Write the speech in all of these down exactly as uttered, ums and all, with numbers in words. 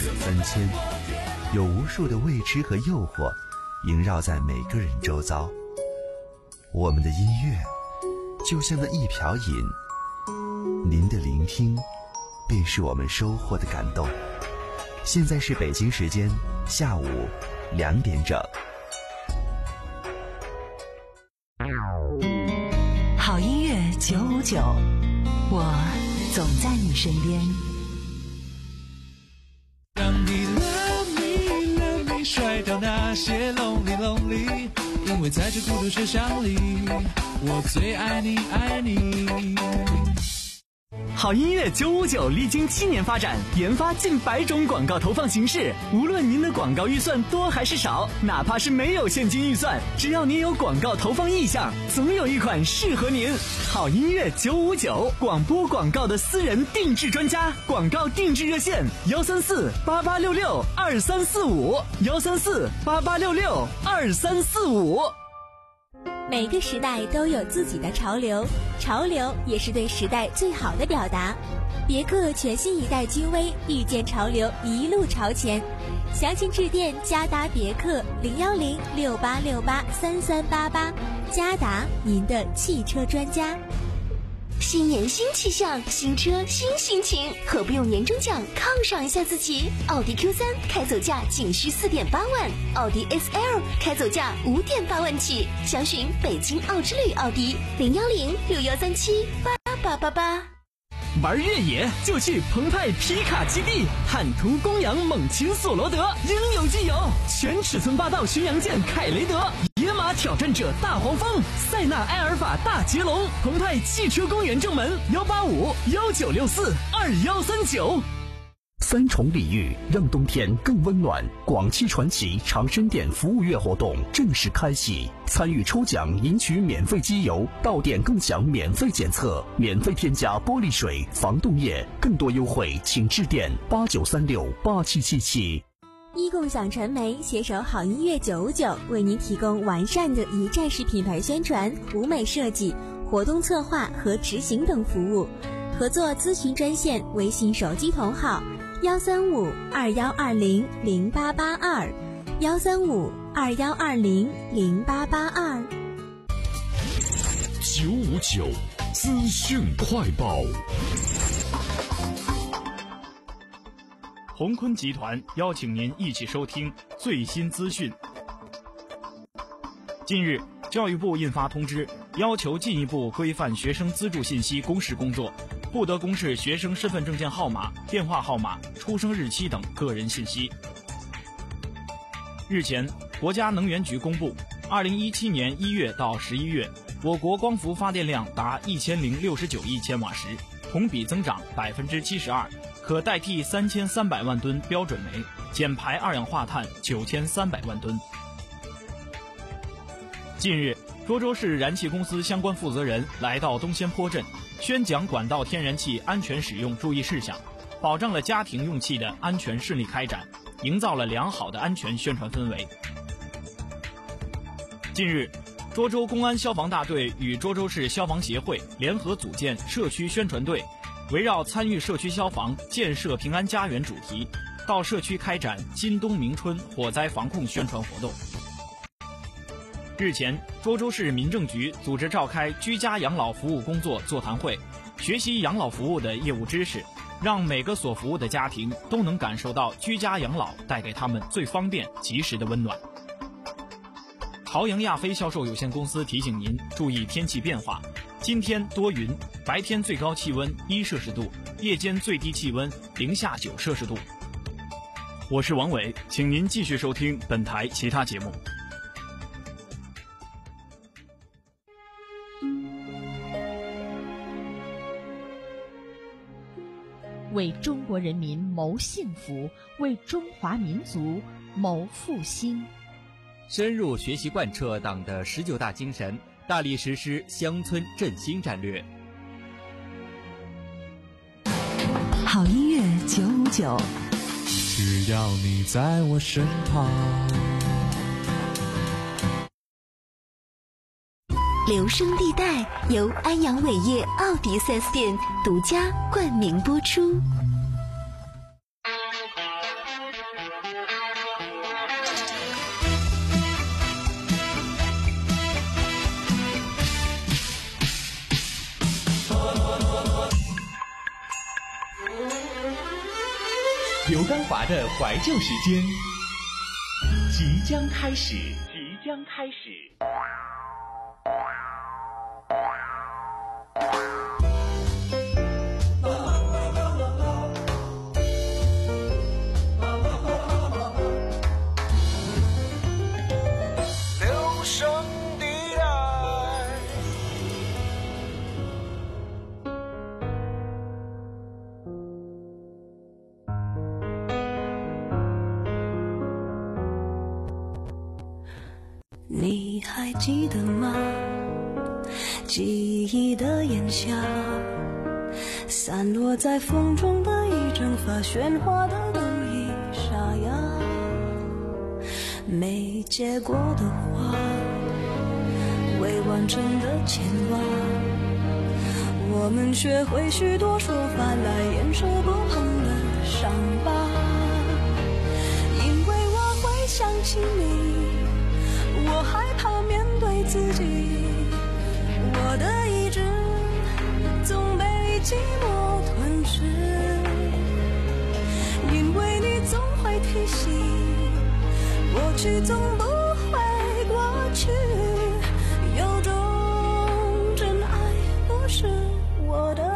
死分迁，有无数的未知和诱惑萦绕在每个人周遭。我们的音乐就像那一瓢饮，您的聆听便是我们收获的感动。现在是北京时间下午两点整。 好音乐九五九，我总在你身边。 让你 love me love me 甩掉那些 lonely lonely， 因为在这孤独车厢里，我最爱你爱你。 好音乐九五九历经七年发展，研发近百种广告投放形式。无论您的广告预算多还是少，哪怕是没有现金预算，只要您有广告投放意向，总有一款适合您。好音乐九五九，广播广告的私人定制专家，广告定制热线：幺三四八八六六二三四五，幺三四八八六六二三四五。 每个时代都有自己的潮流，潮流也是对时代最好的表达。别克全新一代君威，遇见潮流，一路朝前。详情致电嘉达别克零幺零六八六八三三八八，嘉达，您的汽车专家。 新年新气象，新车新心情，何不用年终奖犒赏一下自己？奥迪 Q 三 开走价仅需四点八万，奥迪 S L 开走价五点八万起。详询北京奥之旅奥迪零幺零六幺三七八八八八。 玩越野就去澎湃皮卡基地，坦途公羊猛禽索罗德，应有尽有。全尺寸霸道巡洋舰凯雷德，野马挑战者大黄蜂，塞纳埃尔法大捷龙。澎湃汽车公园正门幺八五幺九六四二幺三九。 三重礼遇让冬天更温暖。广汽传祺长生店服务月活动正式开启，参与抽奖赢取免费机油，到店更享免费检测，免费添加玻璃水、防冻液。更多优惠请致电八九三六八七七七。 一共享传媒携手好音乐九五九，为您提供完善的一站式品牌宣传、舞美设计、活动策划和执行等服务。合作咨询专线：微信手机同号幺三五二幺二零零八八二，幺三五二幺二零零八八二。 九五九资讯快报。 鸿坤集团邀请您一起收听最新资讯。近日，教育部印发通知，要求进一步规范学生资助信息公示工作，不得公示学生身份证件号码、电话号码、出生日期等个人信息。日前，国家能源局公布，二零一七年一月到十一月，我国光伏发电量达一千零六十九亿千瓦时，同比增长百分之七十二，可代替三千三百万吨标准煤，减排二氧化碳九千三百万吨。近日，涿州市燃气公司相关负责人来到东仙坡镇，宣讲管道天然气安全使用注意事项，保障了家庭用气的安全顺利开展，营造了良好的安全宣传氛围。近日，涿州公安消防大队与涿州市消防协会联合组建社区宣传队，围绕参与社区消防、建设平安家园主题，到社区开展今冬明春火灾防控宣传活动。日前，涿州市民政局组织召开居家养老服务工作座谈会，学习养老服务的业务知识，让每个所服务的家庭都能感受到居家养老带给他们最方便及时的温暖。豪阳亚飞销售有限公司提醒您注意天气变化，今天多云，白天最高气温一摄氏度，夜间最低气温零下九摄氏度。我是王伟，请您继续收听本台其他节目。 为中国人民谋幸福，为中华民族谋复兴。 深入学习贯彻党的十九大精神，大力实施乡村振兴战略。 好音乐九五九， 只要你在我身旁。 留声地带由安阳伟业奥迪 四 S 店独家冠名播出。 刘刚华的怀旧时间即将开始，即将开始。 留声地带。 你还记得吗？记忆的炎夏，散落在风中的一整发，喧哗的都已沙哑。没结果的花，未完成的牵挂，我们学会许多说法来掩饰不碰的伤疤。因为我会想起你，我害怕面对自己，我的意志总被寂寞吞噬。因为你总会提醒，过去总不会过去，有种真爱不是我的。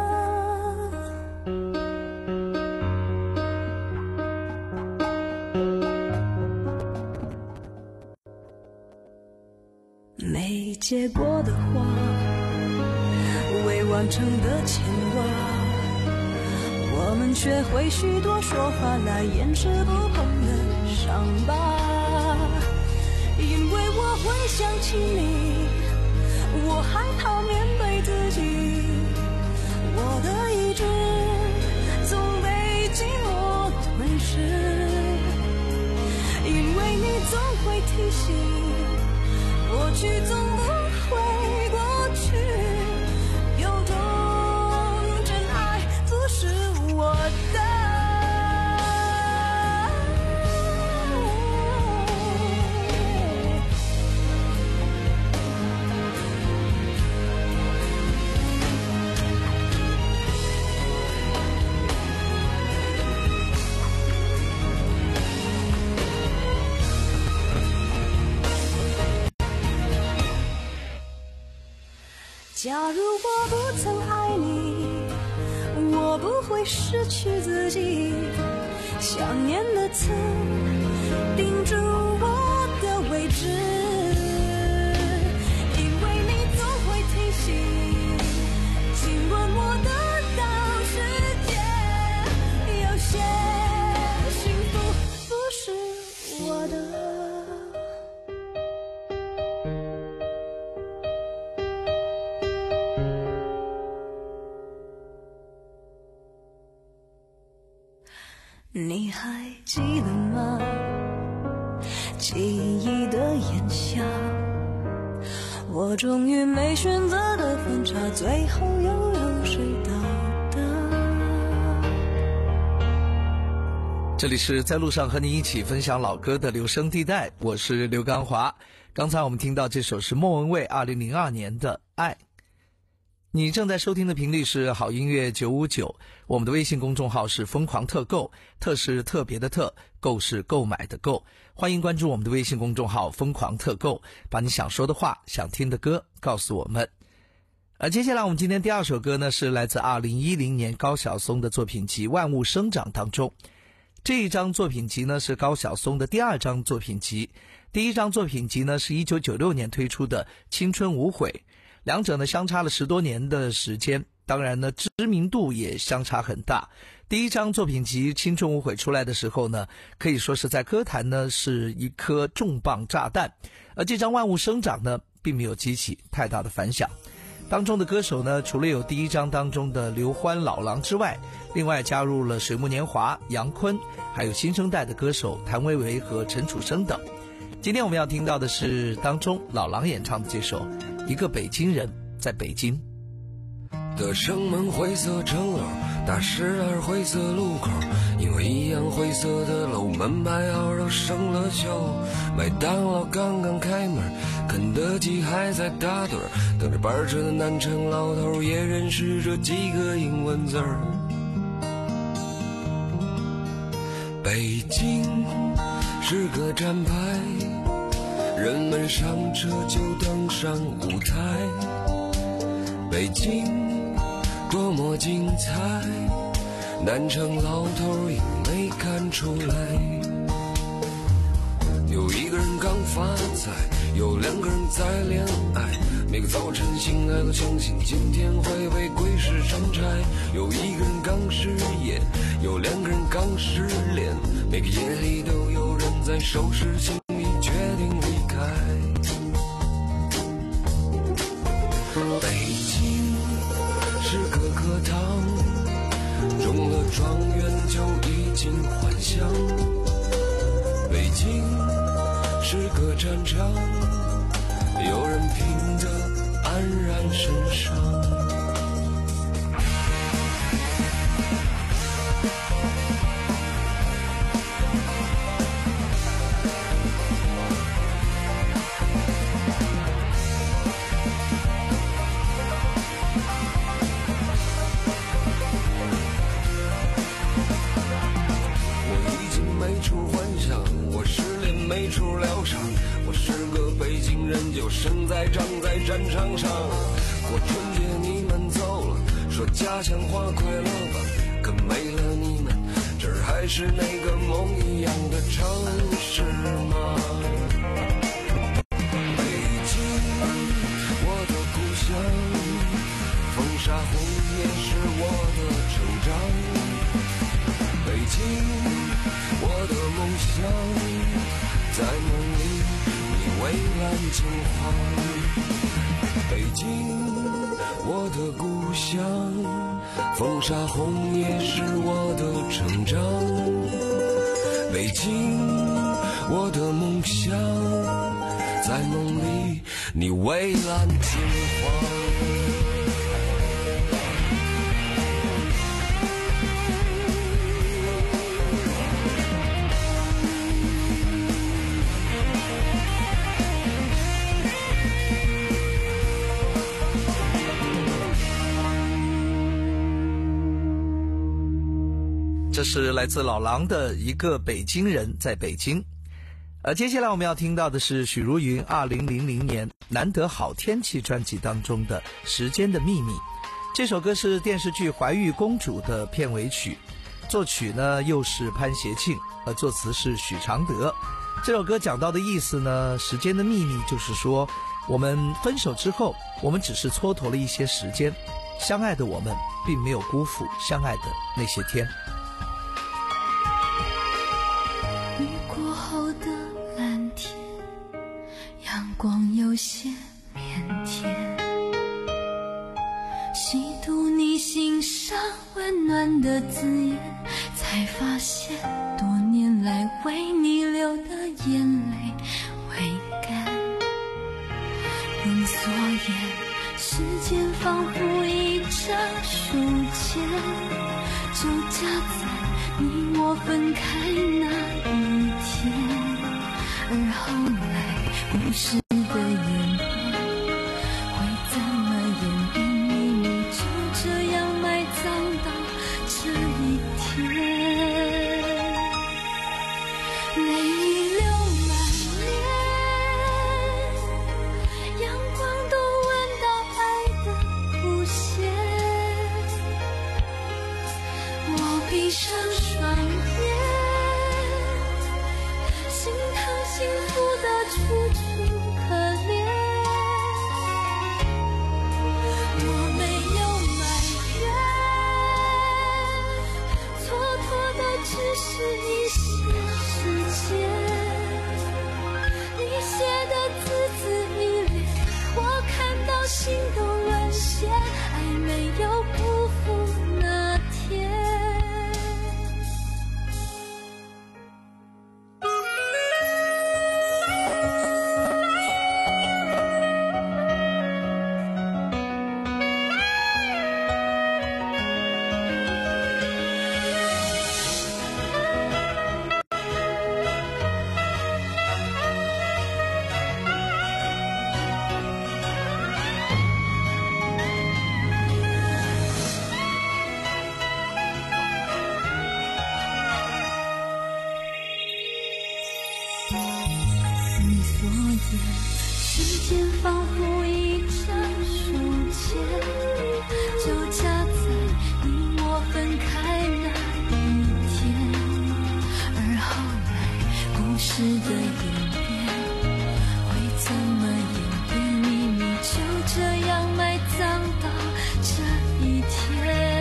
没结果的花，未完成的牵挂，我们学会许多说法来掩饰不碰的伤疤。因为我会想起你，我害怕面对自己，我的意志总被寂寞吞噬。因为你总会提醒，过去总不会过去，有种真爱不是我的。假如我不曾爱你，我不会失去自己。想念的刺钉住我的位置，因为你总会提醒，亲吻我的到世界，有些幸福不是我的。你还记得吗？记忆的炎夏，我终于没选择的分岔，最后又有谁到达？ 这里是在路上和你一起分享老歌的留声地带，我是刘刚华。刚才我们听到这首是莫文蔚二零零二年的《爱》。你正在收听的频率是好音乐九五九，我们的微信公众号是疯狂特购，特是特别的特，购是购买的购。欢迎关注我们的微信公众号疯狂特购，把你想说的话、想听的歌告诉我们。而接下来我们今天第二首歌呢，是来自二零一零年高晓松的作品集《万物生长》当中。这一张作品集呢是高晓松的第二张作品集，第一张作品集呢是一九九六年推出的《青春无悔》。两者呢相差了十多年的时间，当然呢知名度也相差很大。第一张作品集《青春无悔》出来的时候呢，可以说是在歌坛呢是一颗重磅炸弹，而这张《万物生长》呢并没有激起太大的反响。当中的歌手呢，除了有第一张当中的刘欢、老狼之外，另外加入了水木年华、杨坤，还有新生代的歌手谭维维和陈楚生等。今天我们要听到的是当中老狼演唱的这首《一个北京人在北京》。 的城门灰色城楼，大十二灰色路口，因为一样灰色的楼，门牌号都生了锈。麦当劳刚刚开门，肯德基还在打盹，等着班车的南城老头也认识这几个英文字儿。北京是个站牌，人们上车就登上舞台。北京多么精彩，南城老头也没看出来。有一个人刚发财，有两个人在恋爱，每个早晨醒来都相信今天会被鬼使神差。有一个人刚失业，有两个人刚失恋，每个夜里都有人在收拾行李决定离开。北京是个课堂，中了状元就已经还乡。北京是个战场，有人拼得黯然神伤。身在长在战场上，过春节你们走了，说家乡话快乐吧，可没了你们，这儿还是那个梦一样的城市吗？北京，我的故乡，风沙红也是我的成长。北京，我的梦想，在梦里蔚蓝金黄。北京，我的故乡，风沙红也是我的成长。北京，我的梦想，在梦里你蔚蓝金黄。 这是来自老狼的一个北京人在北京。而接下来我们要听到的是许茹芸二零零零年难得好天气专辑当中的时间的秘密。这首歌是电视剧怀玉公主的片尾曲，作曲呢又是潘协庆，而作词是许常德。这首歌讲到的意思呢，时间的秘密就是说，我们分手之后，我们只是蹉跎了一些时间，相爱的我们并没有辜负相爱的那些天。 雨过后的蓝天，阳光有些腼腆，细读你心上温暖的字眼，才发现多年来为你流的眼泪未干。用锁眼，时间仿佛一张书签，就夹在你我分开那一天。而后来故事的演变，会怎么演变，秘密就这样埋葬到这一天。泪流满面，阳光都闻到爱的谱写。我闭上双眼，心疼幸福的楚楚可怜。我没有埋怨，蹉跎的只是一些时间。你写的字字依恋，我看到心都沦陷，爱没有辜负那天。 眼，时间仿佛一张书签，就夹在你我分开那一天。而后来故事的演变会怎么演变，秘密就这样埋葬到这一天。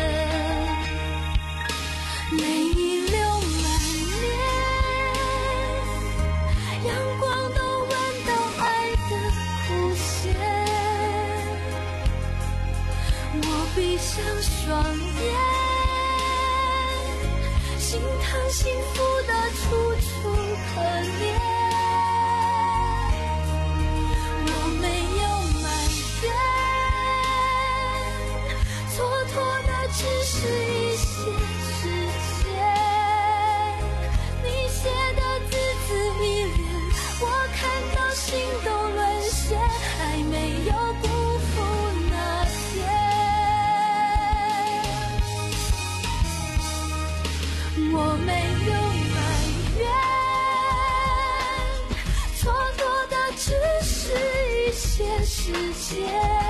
泪流满面，阳光都闻到爱的弧线，我闭上双眼，心疼幸福的楚楚可怜。我没有埋怨，蹉跎的只是一些时间，你写的字字依恋，我看到心都沦陷，爱没有辜负那天。我没有埋怨，蹉跎的只是一些时间，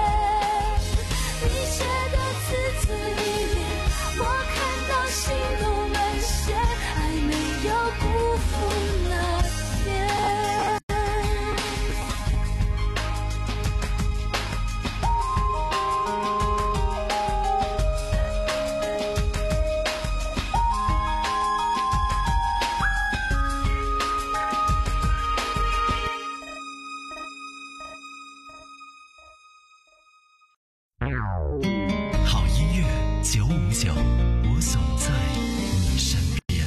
你写的字字依恋，我看到心都沦陷，爱没有辜负那天。 好音乐九五九，我总在你身边。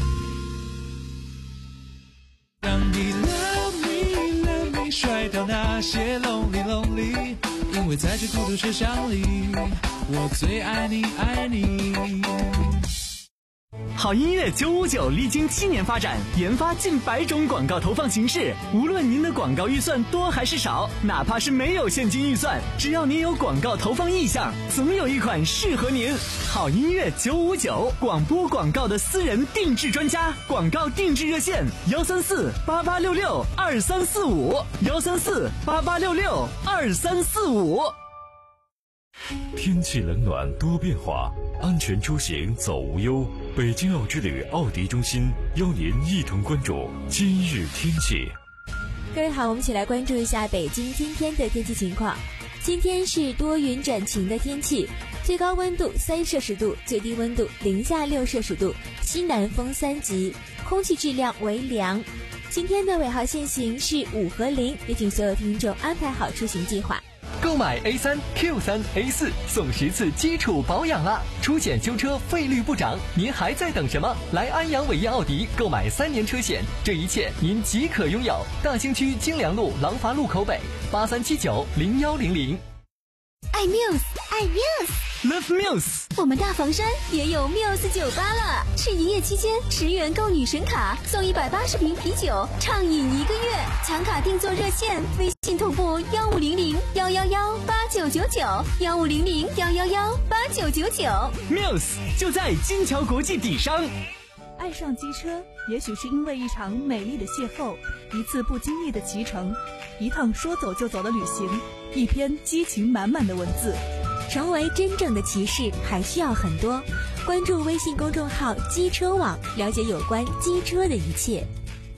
让你 love me love me 甩掉那些 lonely lonely， 因为在这孤独车厢里，我最爱你爱你。 好音乐九五九历经七年发展，研发近百种广告投放形式。无论您的广告预算多还是少，哪怕是没有现金预算，只要您有广告投放意向，总有一款适合您。好音乐九五九，广播广告的私人定制专家，广告定制热线：幺三四八八六六二三四五，幺三四八八六六二三四五。 天气冷暖多变化，安全出行走无忧。北京奥之旅奥迪中心邀您一同关注今日天气。 各位好，我们一起来关注一下北京今天的天气情况。今天是多云转晴的天气，最高温度三摄氏度，最低温度零下六摄氏度，西南风三级，空气质量为良。今天的尾号限行是五和零，也请所有听众安排好出行计划。 购买 A 三 Q 三 A 四送十次基础保养啦！出险修车费率不涨，您还在等什么？来安阳伟业奥迪购买三年车险，这一切您即可拥有。大兴区京良路廊坊路口北，八三七九零幺零零。 爱 Muse， 爱 Muse，Love Muse。 我们大房山也有 Muse 酒吧了，是营业期间十元购女神卡送一百八十瓶啤酒，畅饮一个月。抢卡定做热线，微信同步幺五零零幺幺幺八九九九，幺五零零幺幺幺八九九九。 Muse 就在金桥国际底商。 爱上机车，也许是因为一场美丽的邂逅，一次不经意的骑乘，一趟说走就走的旅行，一篇激情满满的文字。 成为真正的骑士还需要很多，关注微信公众号机车网，了解有关机车的一切。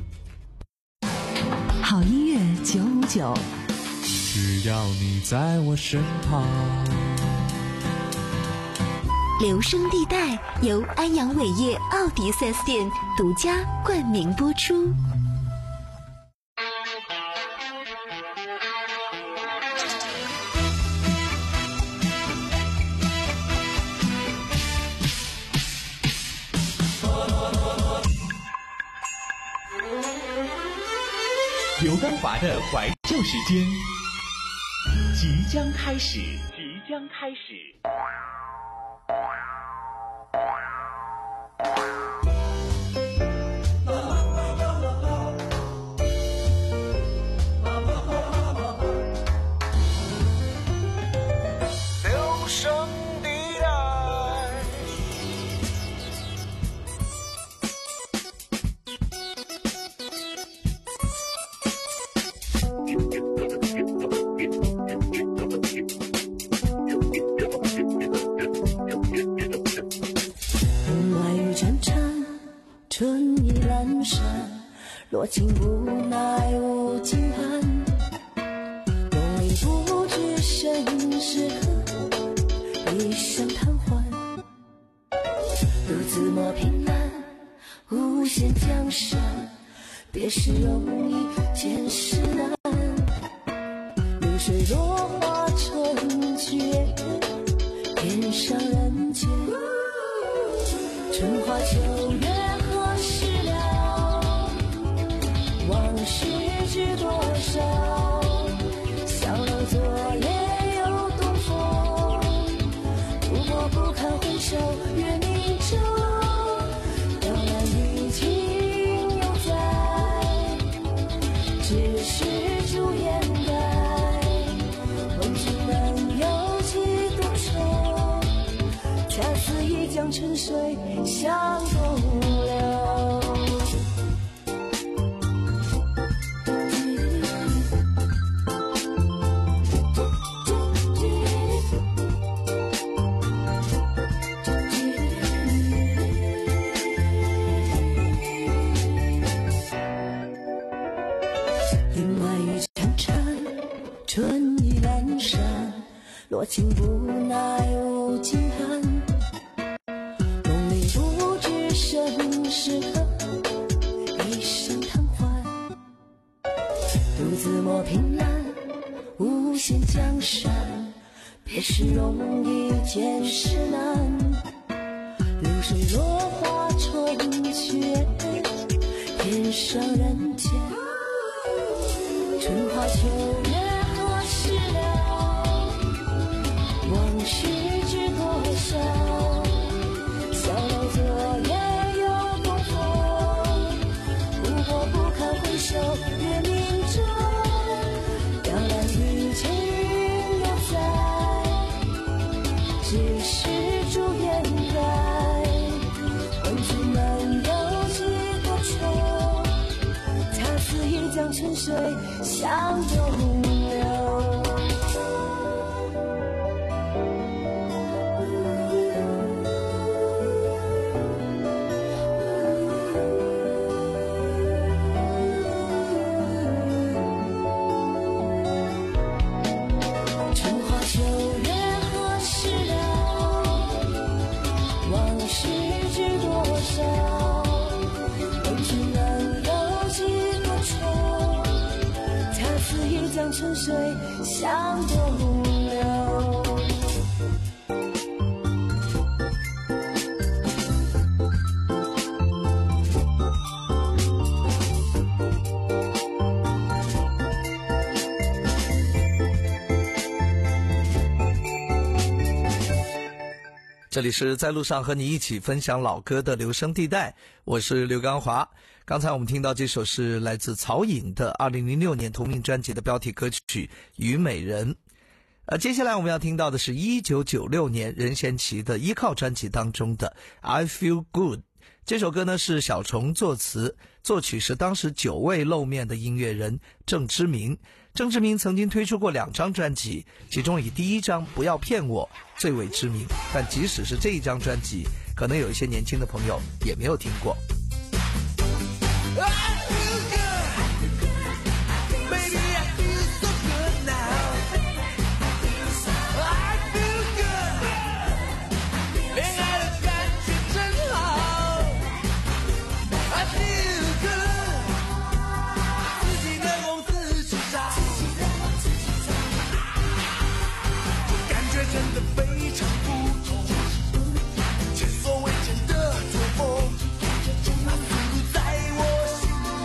好音乐九五九， 只要你在我身旁。 留声地带由安阳伟业奥迪 四 S 店独家冠名播出。 刘刚华的怀旧时间即将开始，即将开始。 留声地带， 情无奈无尽寒，梦里不知身是客，一生贪欢，独自磨平安，无限江山，别时容易见时难，流水落花成绝，天上人间，春花秋月何时了，往事知多少，小楼昨夜又东风，如果不堪回首月明中，雕栏玉镜犹在，只是朱颜改，问君能有几多愁，恰似一江春水向东流。林外雨潺潺，春意阑珊，落情不奈无尽寒，梦里不知身是客，一生贪欢，独自磨平安，无限江山，别时容易见时难，流水落花成绝，天上人间，春花秋月何时了，往事知多少，小楼昨夜又东风，如果不堪回首月明中，雕栏玉镜犹在，只是朱颜改，问君能有几多愁，恰似一江春水向东流。春花秋月何时了，往事知多少，问君能有几多愁，恰似一江春水向东流。 这里是在路上和你一起分享老歌的留声地带，我是刘刚华。刚才我们听到这首是来自曹颖的二零零六年同名专辑的标题歌曲《虞美人》。呃，接下来我们要听到的是一九九六年任贤齐的依靠专辑当中的 I Feel Good。这首歌呢是小虫作词，作曲是当时久未露面的音乐人郑之明。郑之明曾经推出过两张专辑，其中以第一张《不要骗我》最为知名，但即使是这一张专辑，可能有一些年轻的朋友也没有听过。 前所未见的作风，那速度在我心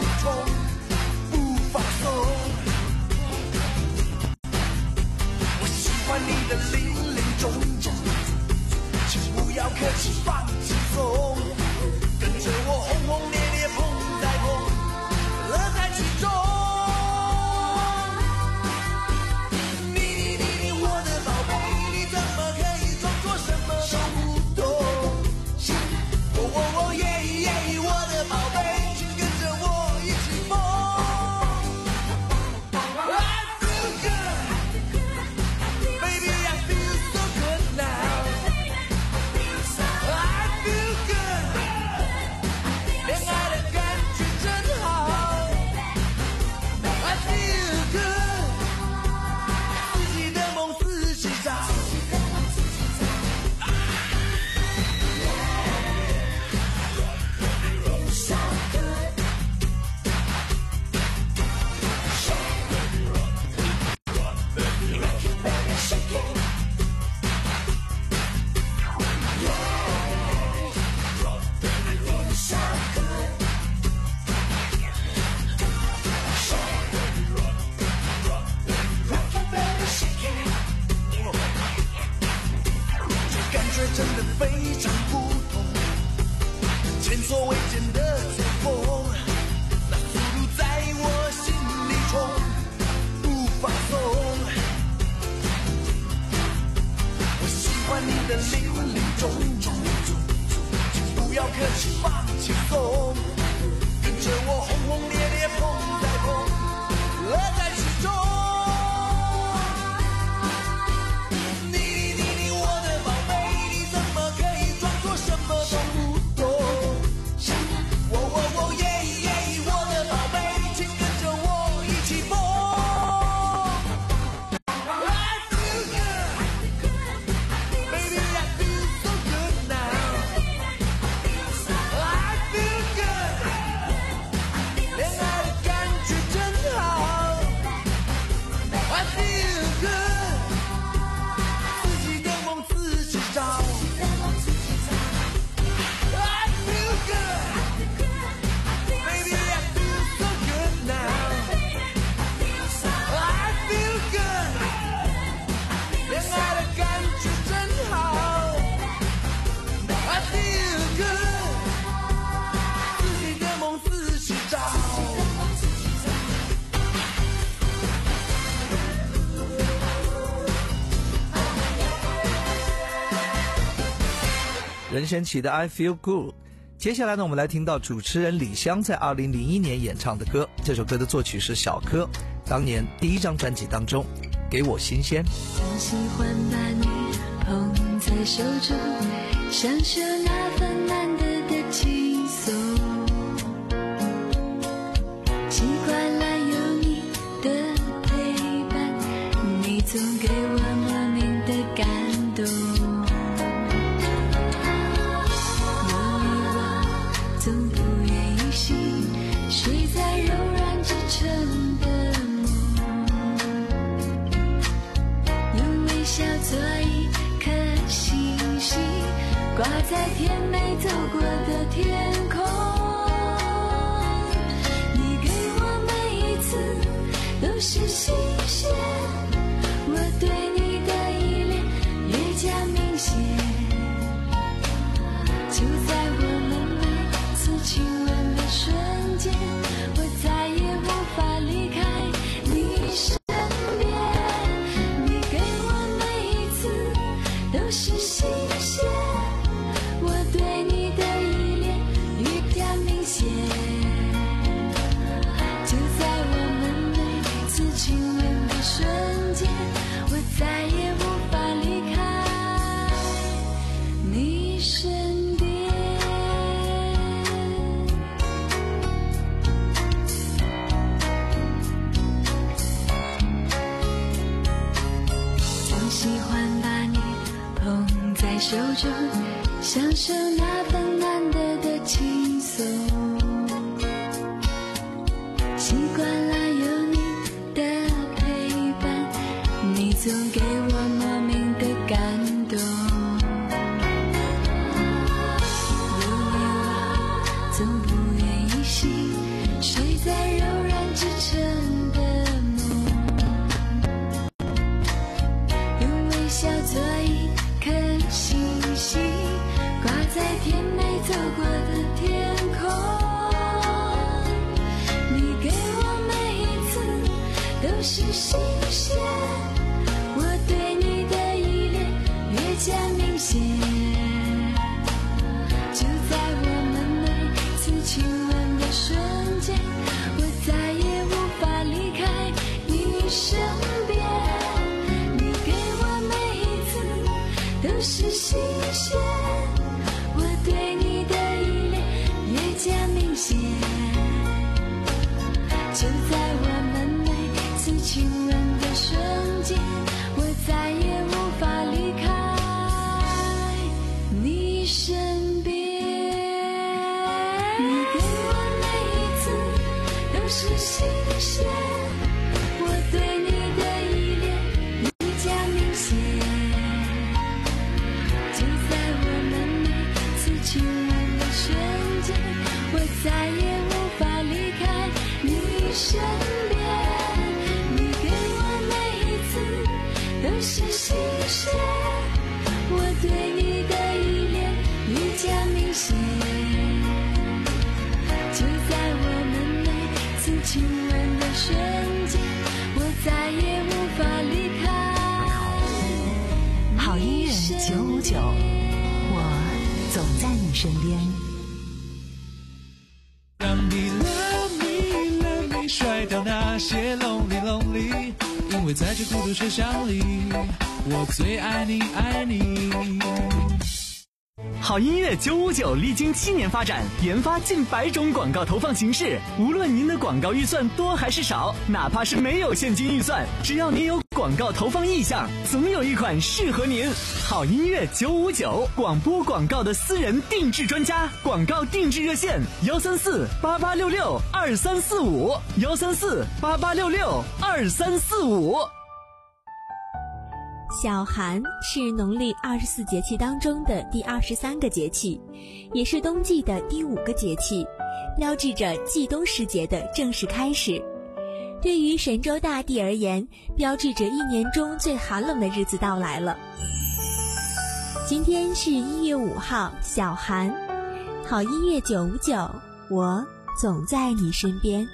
非常不同，前所未见的作风，那速度在我心里冲，不放松。我喜欢你的林林总总，请不要客气，放轻松，跟着我轰轰烈烈碰再碰，乐在其中。 任贤齐的 I Feel Good。 接下来呢，我们来听到主持人李湘在二零零一年演唱的歌，这首歌的作曲是小柯，当年第一张专辑当中给我新鲜。 总喜欢把你捧在手中，享受那份难得的轻松，习惯了有你的陪伴，你总给我莫名的感动，总不愿意醒，睡在柔软支撑的梦，用微笑做一颗星星，挂在甜美走过的天空。你给我每一次都是新鲜，我对你的依恋越加明显，就在我亲吻的瞬间，我再也无法离开你身边。你给我每一次都是新鲜，我对你的依恋越加明显，就在我们每次亲吻的瞬间，我再也无法离开你身边。喜欢把你捧在手中，享受那份难得的轻松，习惯了有你的陪伴，你总给我莫名的感动，有你我总不愿意醒，睡在柔软支撑的笑做一颗星星，挂在甜美走过的天空。你给我每一次都是新鲜，我对你的依恋越加明显，就在我们每次亲吻的瞬间，我再也无法离开你身边。都是新鲜，我对你的依恋越加明显，就在我们每次亲吻的瞬间，我再也无法离开你身边。你给我每一次都是新鲜，我对你的依恋越加明显，亲吻的瞬间，我再也无法离开你身边。你给们的瞬间，我再也无法离开。 好音乐九五九，我总在你身边。 让你 love me love me 甩掉那些 lonely lonely， 因为在这孤独车厢里，我最爱你爱你。 好音乐九五九历经七年发展，研发近百种广告投放形式。无论您的广告预算多还是少，哪怕是没有现金预算，只要您有广告投放意向，总有一款适合您。好音乐九五九，广播广告的私人定制专家，广告定制热线：幺三四八八六六二三四五，幺三四八八六六二三四五。 小寒是农历二十四节气当中的第二十三个节气，也是冬季的第五个节气，标志着季冬时节的正式开始。对于神州大地而言，标志着一年中最寒冷的日子到来了。今天是一月五号，小寒。好音乐九五九，我总在你身边。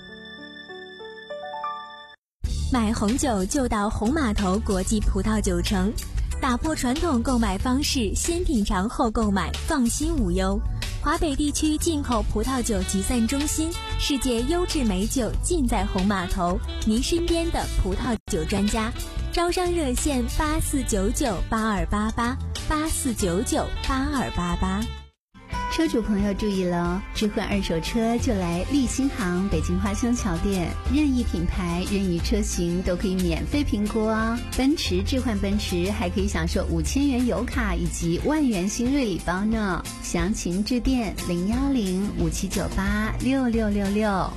买红酒就到红码头国际葡萄酒城，打破传统购买方式，先品尝后购买，放心无忧。华北地区进口葡萄酒集散中心，世界优质美酒尽在红码头，您身边的葡萄酒专家。招商热线八四九九八二八八八四九九八二八八。 车主朋友注意了，置换二手车就来立新行北京花乡桥店，任意品牌任意车型都可以免费评估哦。奔驰置换奔驰还可以享受五千元油卡以及万元新锐礼包呢，详情致电零幺零五七九八六六六六。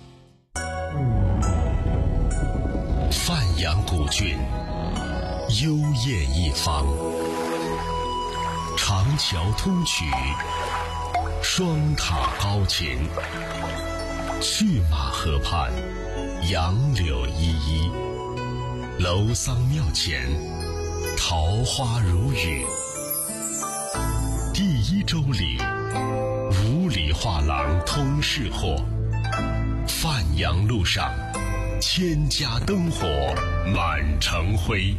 范阳古郡，幽咽一方，长桥通衢，双塔高擎，去马河畔，杨柳依依，楼桑庙前，桃花如雨。第一周里，五里画廊通市货，范阳路上，千家灯火满城辉。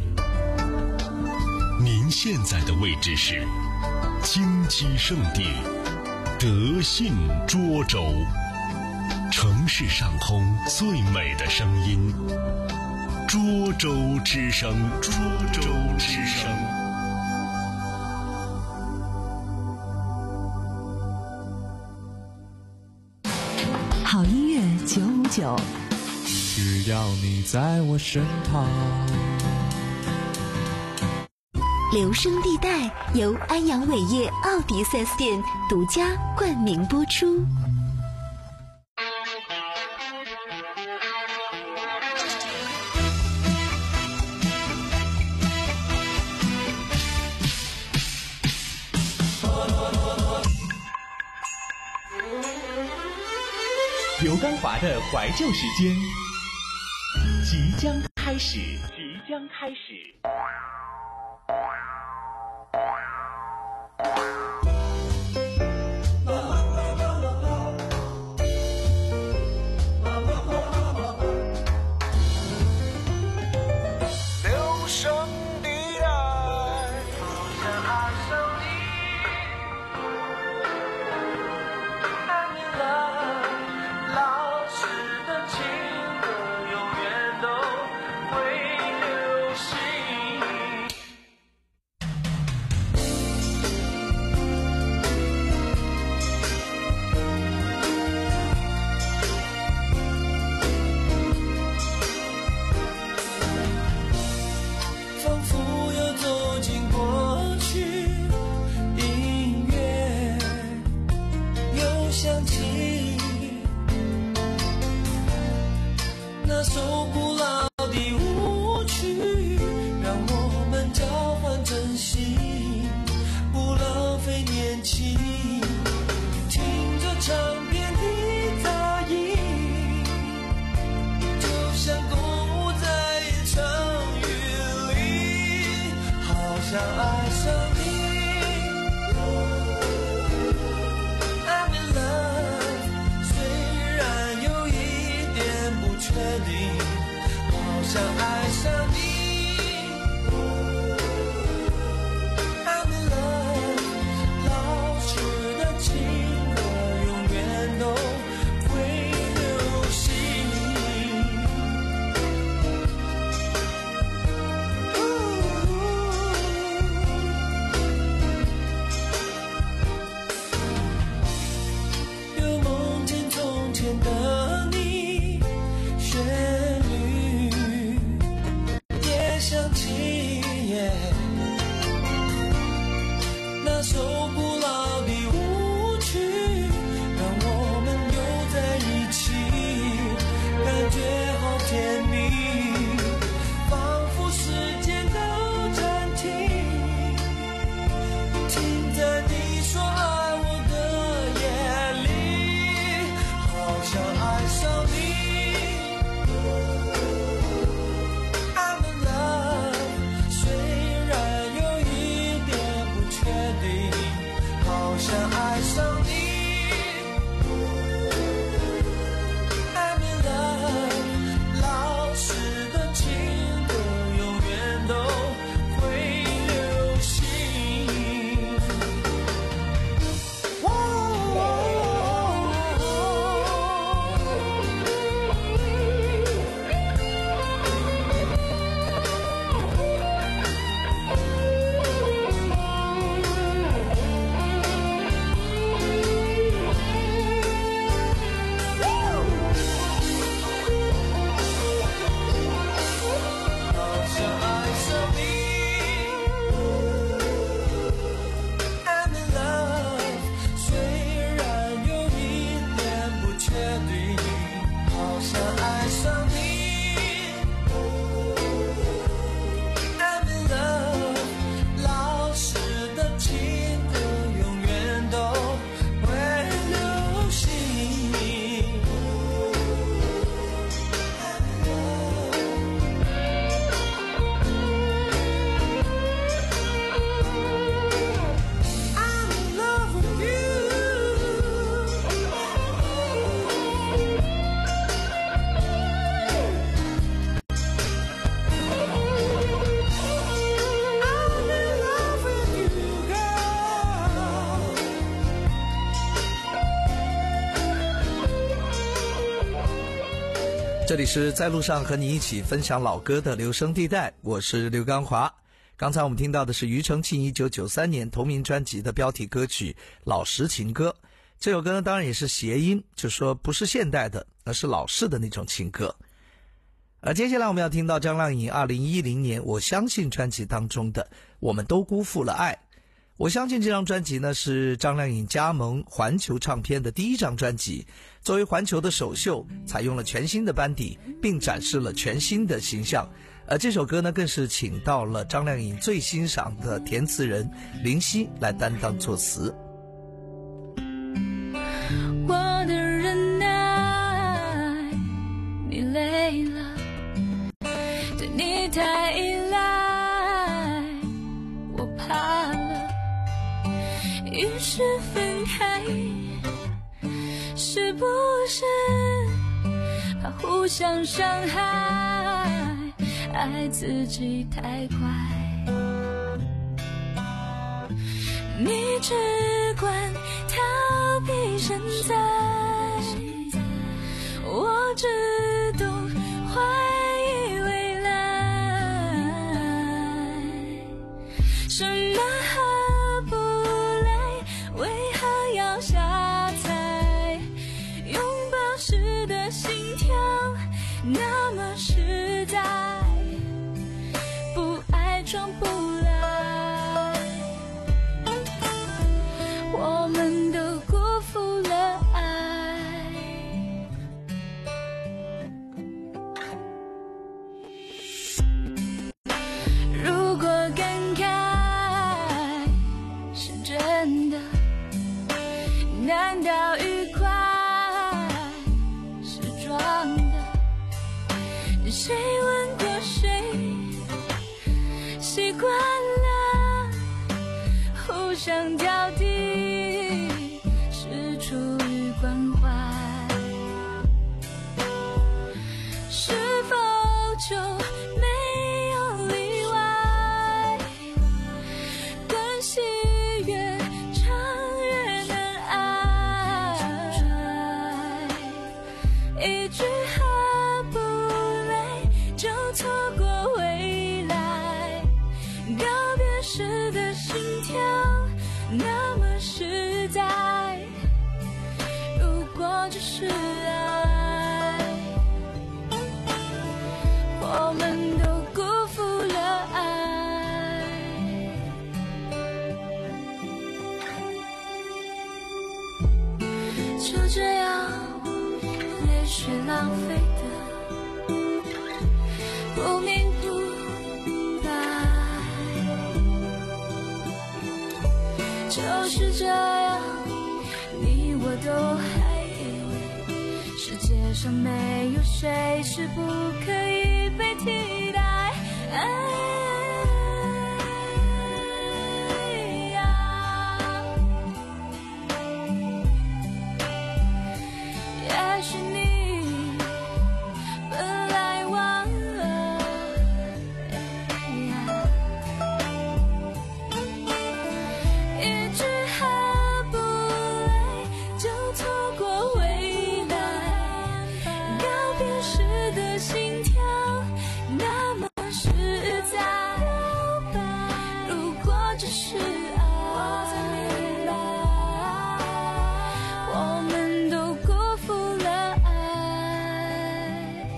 您现在的位置是京畿圣地德信涿州，城市上空最美的声音，涿州之声，涿州之声。 好音乐九五九， 只要你在我身旁。 留声地带由安阳伟业奥迪 四 S 店独家冠名播出。 刘刚华的怀旧时间即将开始，即将开始。 定，好想爱上你。I'm in love， 老实的情歌永远都会流行。有梦见从前的你，旋律也响起，那首古老的舞曲让我们又在一起，感觉好甜蜜，仿佛时间都暂停，停在你说爱我的夜里，好想爱上你。I'm in love， 虽然有一点不确定，好想爱上你。I'm in love， 老实的情歌永远都会流行。好想爱上你。I'm in love， 虽然有一点不确定，好想爱上你。I'm in love， 老实的情歌永远都会流行。I'm in love with you。I'm in love with you, girl。 这里是在路上和你一起分享老歌的留声地带，我是刘刚华。刚才我们听到的是庾澄庆一九九三年同名专辑的标题歌曲《老实情歌》。这首歌呢，当然也是谐音，就说不是现代的，而是老式的那种情歌。而接下来我们要听到张靓颖二零一零年《我相信》专辑当中的《我们都辜负了爱》。我相信这张专辑呢，是张靓颖加盟环球唱片的第一张专辑，作为环球的首秀，采用了全新的班底，并展示了全新的形象。而这首歌呢，更是请到了张靓颖最欣赏的填词人林夕来担当作词。 我的忍耐，你累了，对你太依赖，我怕了，于是分开，是不是怕互相伤害，爱自己太快，你只管逃避现在，我只懂怀疑未来，什么合不来，为何要下载，拥抱时的心跳那么实在，不爱装不来，我们都辜负了爱。如果感慨是真的，难道愉快是装的？谁问过谁？习惯了互相挑剔，是出于关怀，是错过未来。告别时的心跳那么实在，如果只是爱，我们都辜负了爱。就这样泪水浪费的不明不白，就是这样，你我都还以为世界上没有谁是不可以被替代。哎也许你本来忘了，一句还不来就错过未来。告别时的心跳那么实在，如果只是爱，我才明白，我们都辜负了爱，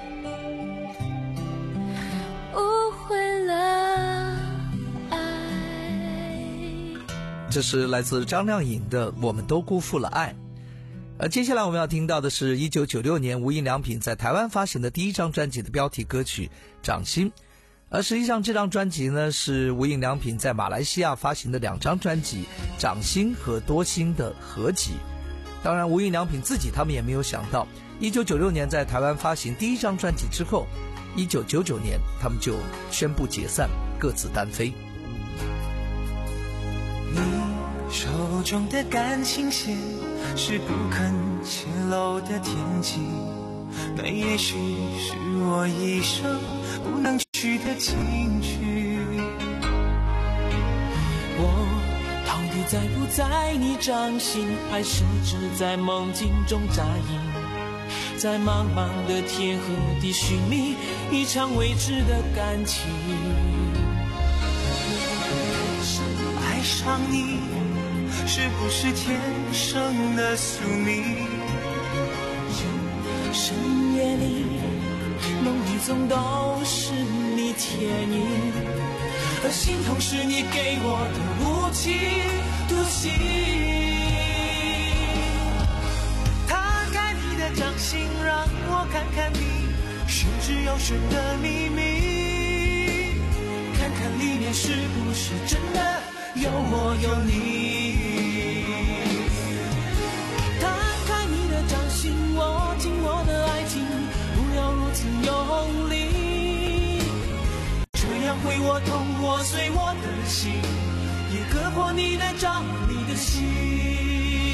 误会了爱。 这是来自张靓颖的《我们都辜负了爱》。而接下来我们要听到的是一九九六年无印良品在台湾发行的第一张专辑的标题歌曲《掌心》。而实际上这张专辑呢，是无印良品在马来西亚发行的两张专辑《掌心》和《多心》的合集。当然无印良品自己他们也没有想到，一九九六年在台湾发行第一张专辑之后，一九九九年他们就宣布解散，各自单飞。 你手中的感情线是不肯泄露的天机，那也许是我一生不能去的情绪。 我到底在不在你掌心，还是只在梦境中扎营，在茫茫的天和地寻觅一场未知的感情。 爱上你是不是天生的宿命？ 深夜里梦里总都是你倩影，而心痛是你给我的无期徒刑。 摊开你的掌心，让我看看你玄之又玄的秘密， 看看里面是不是真的有我有你。摊开你的掌心，握紧我的爱情，不要如此用力，这样会我痛，我碎我的心，也割破你的掌，你的心。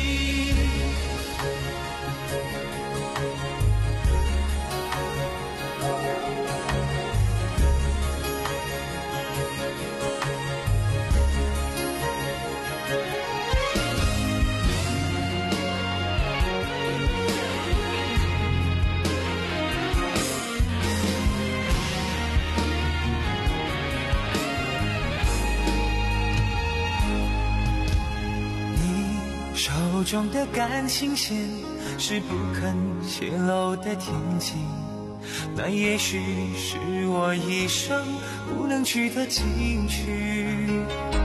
手中的感情线是不肯泄露的天机，那也许是我一生不能去的情绪。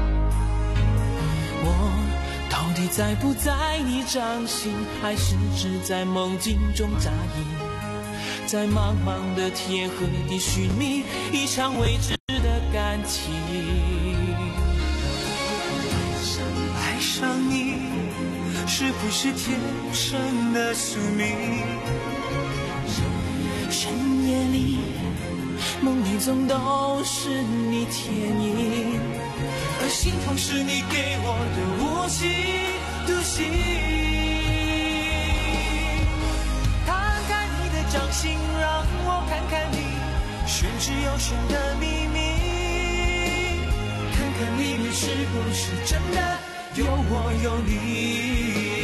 我到底在不在你掌心，还是只在梦境中扎营，在茫茫的天和地寻觅一场未知的感情。 爱上你是不是天生的宿命？ 深夜里梦里总都是你倩影，而心痛是你给我的无期徒刑。 摊开你的掌心，让我看看你玄之又玄的秘密， 看看里面是不是真的有我有你。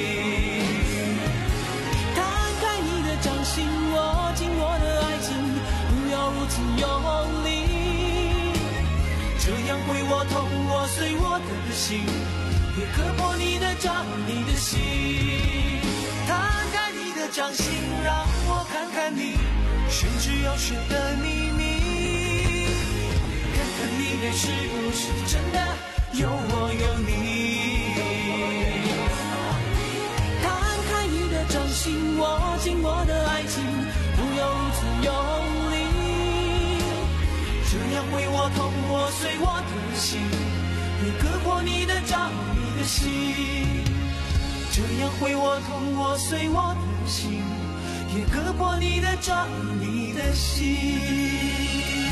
摊开你的掌心，握紧我的爱情，不要如此此用力，这样会我痛我碎我的心，会割破你的掌你的心，摊开你的掌心，让我看看你玄之又玄的秘密，看看里面是不是真的有我有你。摊开你的掌心，握紧我的爱情，不要如此用力，这样会我痛我碎我的心，也割破你的掌你的心，这样会我痛我碎我的心，也割破你的掌你的心。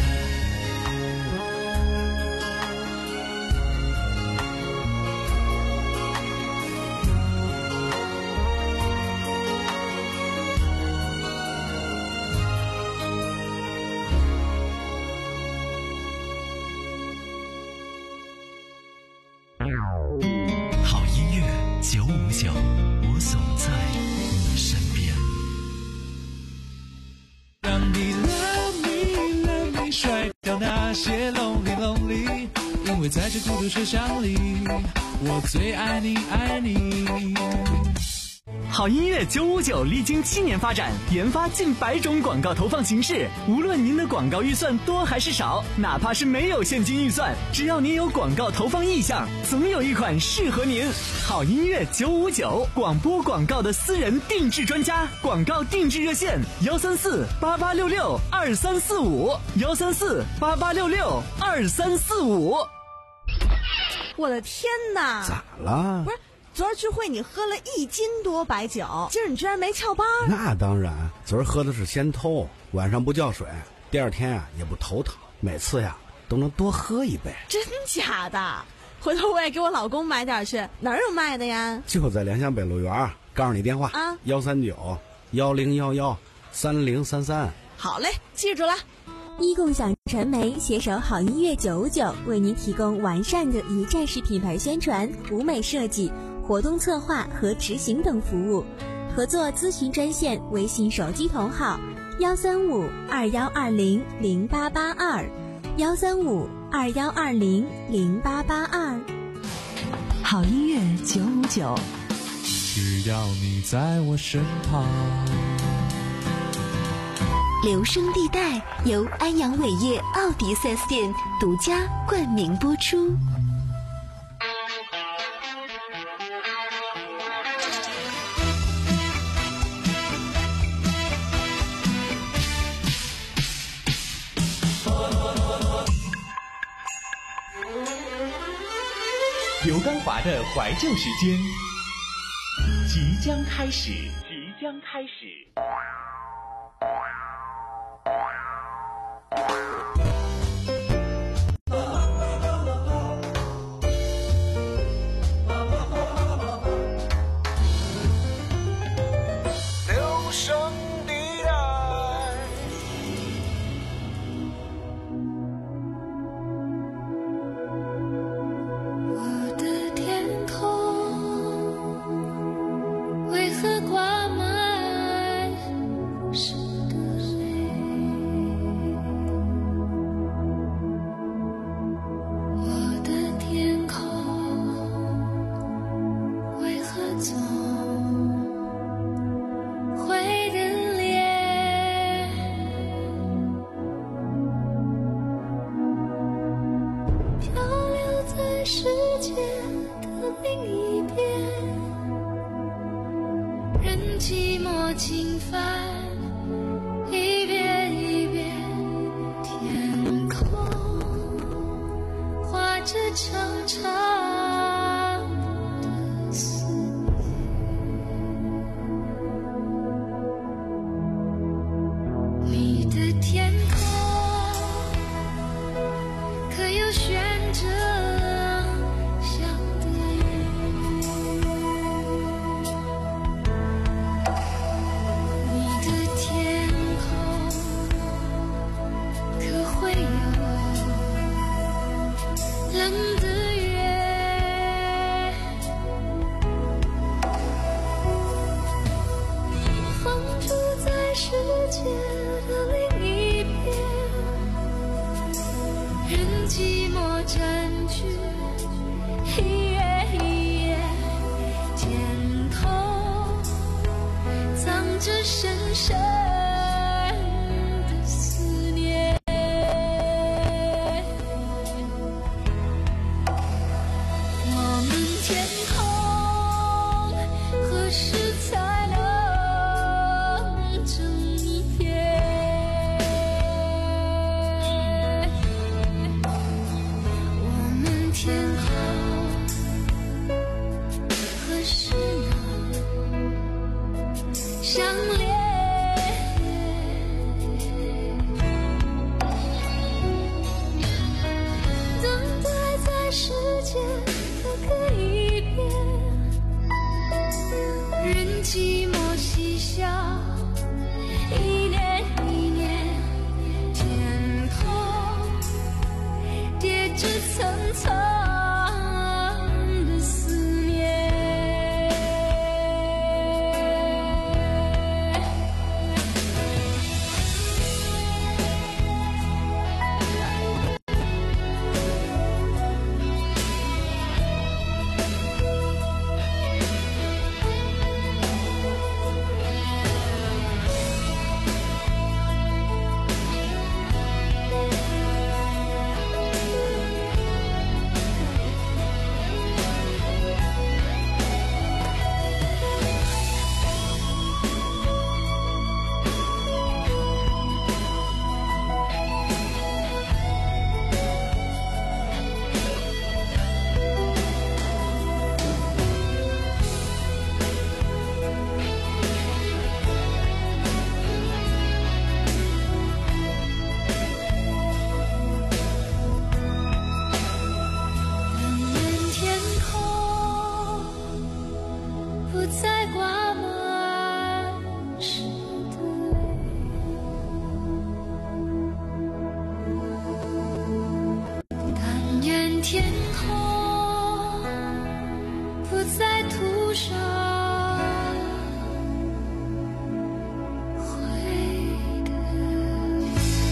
好音乐九五九，我总在你身边。 让你 love me love me 甩掉那些 lonely lonely， 因为在这孤独学校里，我最爱你爱你。 好音乐九五九历经七年发展，研发近百种广告投放形式。无论您的广告预算多还是少，哪怕是没有现金预算，只要您有广告投放意向，总有一款适合您。好音乐九五九，广播广告的私人定制专家，广告定制热线：幺三四八八六六二三四五，幺三四八八六六二三四五。 我的天哪！ 咋了？ 不是。昨儿聚会你喝了一斤多白酒，今儿你居然没翘班？ 那当然，昨儿喝的是仙偷，晚上不叫水，第二天呀、啊、也不头疼，每次呀都能多喝一杯。 真假的？回头我也给我老公买点去，哪儿有卖的呀？ 就在联想北路园，告诉你电话啊，幺三九幺零幺幺三零三三。 好嘞，记住了。 一共享传媒携手好音乐九五九，为您提供完善的一站式品牌宣传、舞美设计、活动策划和执行等服务。合作咨询专线：微信手机同号幺三五二幺二零零八八二，幺三五二幺二零零八八二。 好音乐九五九， 只要你在我身旁。 留声地带由安阳伟业奥迪 四 S 店独家冠名播出。 刘刚华的怀旧时间即将开始，即将开始。 留声地带， 我的天空为何挂满湿的泪？我的天空为何总会人脸？漂流在世界的另一边，任寂寞侵犯，一遍一遍，天空画着长长的思念。你的天空可有悬着想的云？ 深的思念。我们天空何时才能整一片？我们天空何时能相连？等待在时间的可以变，任寂寞嬉笑，一年一年，天空叠着层层的思念。再挂满湿的泪，但愿天空不再涂上灰的。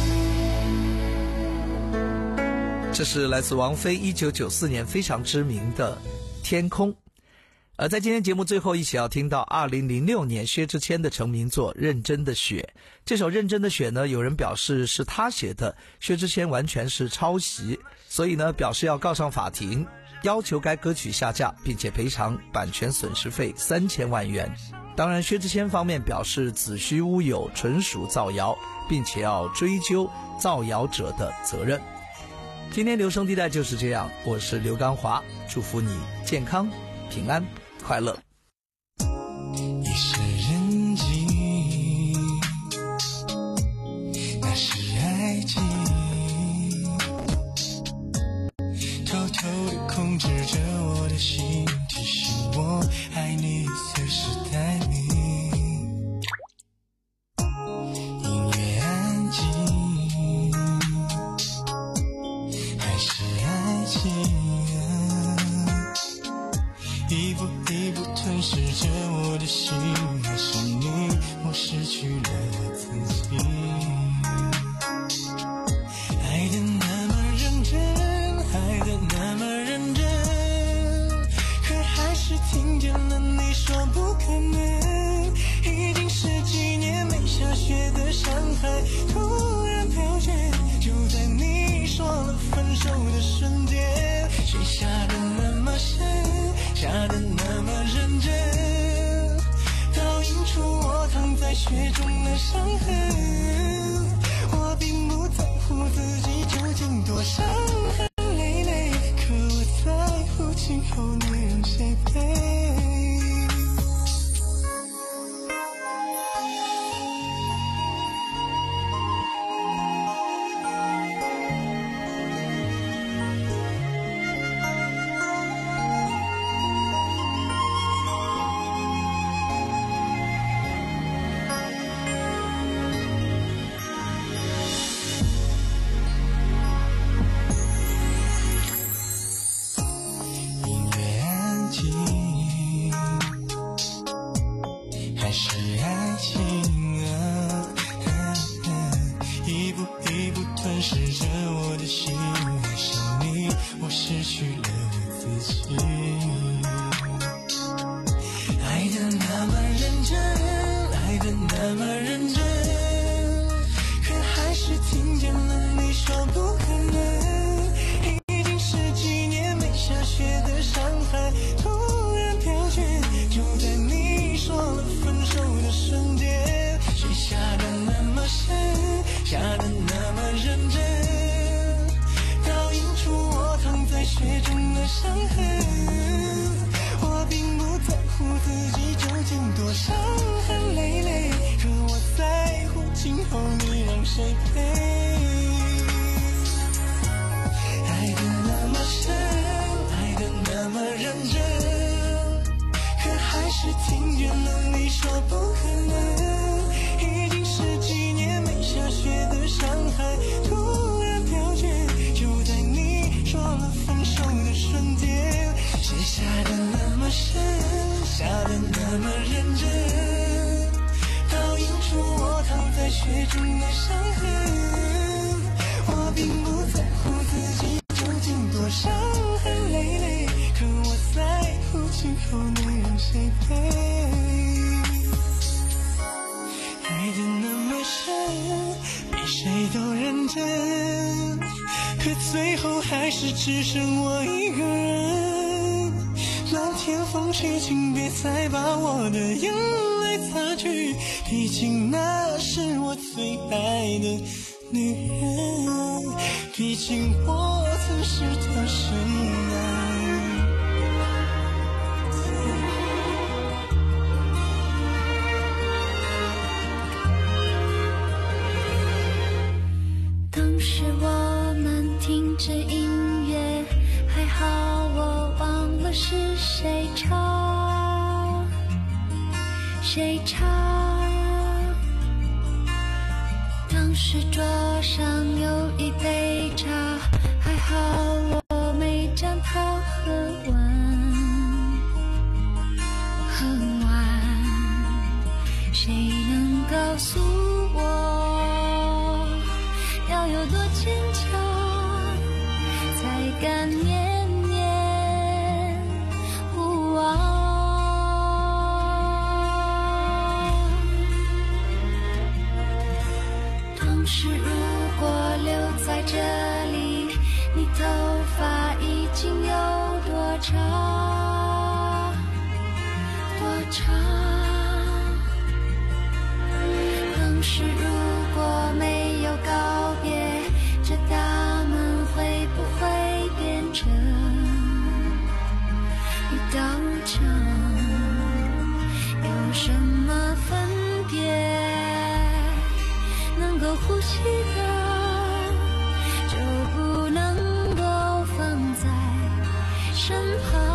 这是来自王菲一九九四年非常知名的《天空》。而在今天节目最后一起要听到二零零六年薛之谦的成名作《认真的雪》。这首《认真的雪》呢，有人表示是他写的，薛之谦完全是抄袭，所以呢表示要告上法庭，要求该歌曲下架，并且赔偿版权损失费三千万元。当然薛之谦方面表示子虚乌有，纯属造谣，并且要追究造谣者的责任。今天留声地带就是这样，我是刘刚华，祝福你健康平安快乐。 一世人迹，那是爱情，偷偷地控制着我的心，提醒我爱你随时待命。音乐安静，还是爱情啊，一步一步吞噬着我的心，爱上你，我失去了自己。爱得那么认真，爱得那么认真，可还是听见了你说不可能。已经十几年没下雪的上海，突然飘雪，就在你说了分手的瞬间，雪下得那么深，下得那么认真，倒映出我躺在雪中的伤痕。我并不在乎自己究竟多伤痕累累，可我在乎今后你让谁陪。失去了自己，爱得那么认真，爱得那那么认真，可还是听见了你说不可能。已经十几年没下雪的上海突然飘雪，就在你说了分手的瞬间。雪下的那么深，下的那么认真，倒映出我躺在雪中的伤痕。我并不在乎自己究竟多伤痕累累，可我在乎今后你让谁陪。爱的那么深，爱的那么认真，可还是听见了你说不可能。已经十几年没下雪的上海突然飘雪，就在你说了分手的瞬间。雪下的那么深，下的那么认真，倒映出我躺在雪中的伤痕。我并不在乎自己究竟多伤痕累累，可我在乎今后能让谁陪。爱的那么深，比谁都认真，可最后还是只剩我一个人。漫天风雪，请别再把我的眼泪擦去，毕竟那是我最爱的女人，毕竟我曾是她深爱。 当时我们听着音乐，还好我忘了是谁唱，谁唱。当时桌上有一杯茶，还好我没将它喝完，喝完。谁能告诉我，要有多坚强，才敢念念不忘。当时如果留在这里，你头发已经有多长多长。当时如果没有告别，这大门会不会变成一道墙？有什么分别能够呼吸的，就不能够放在身旁？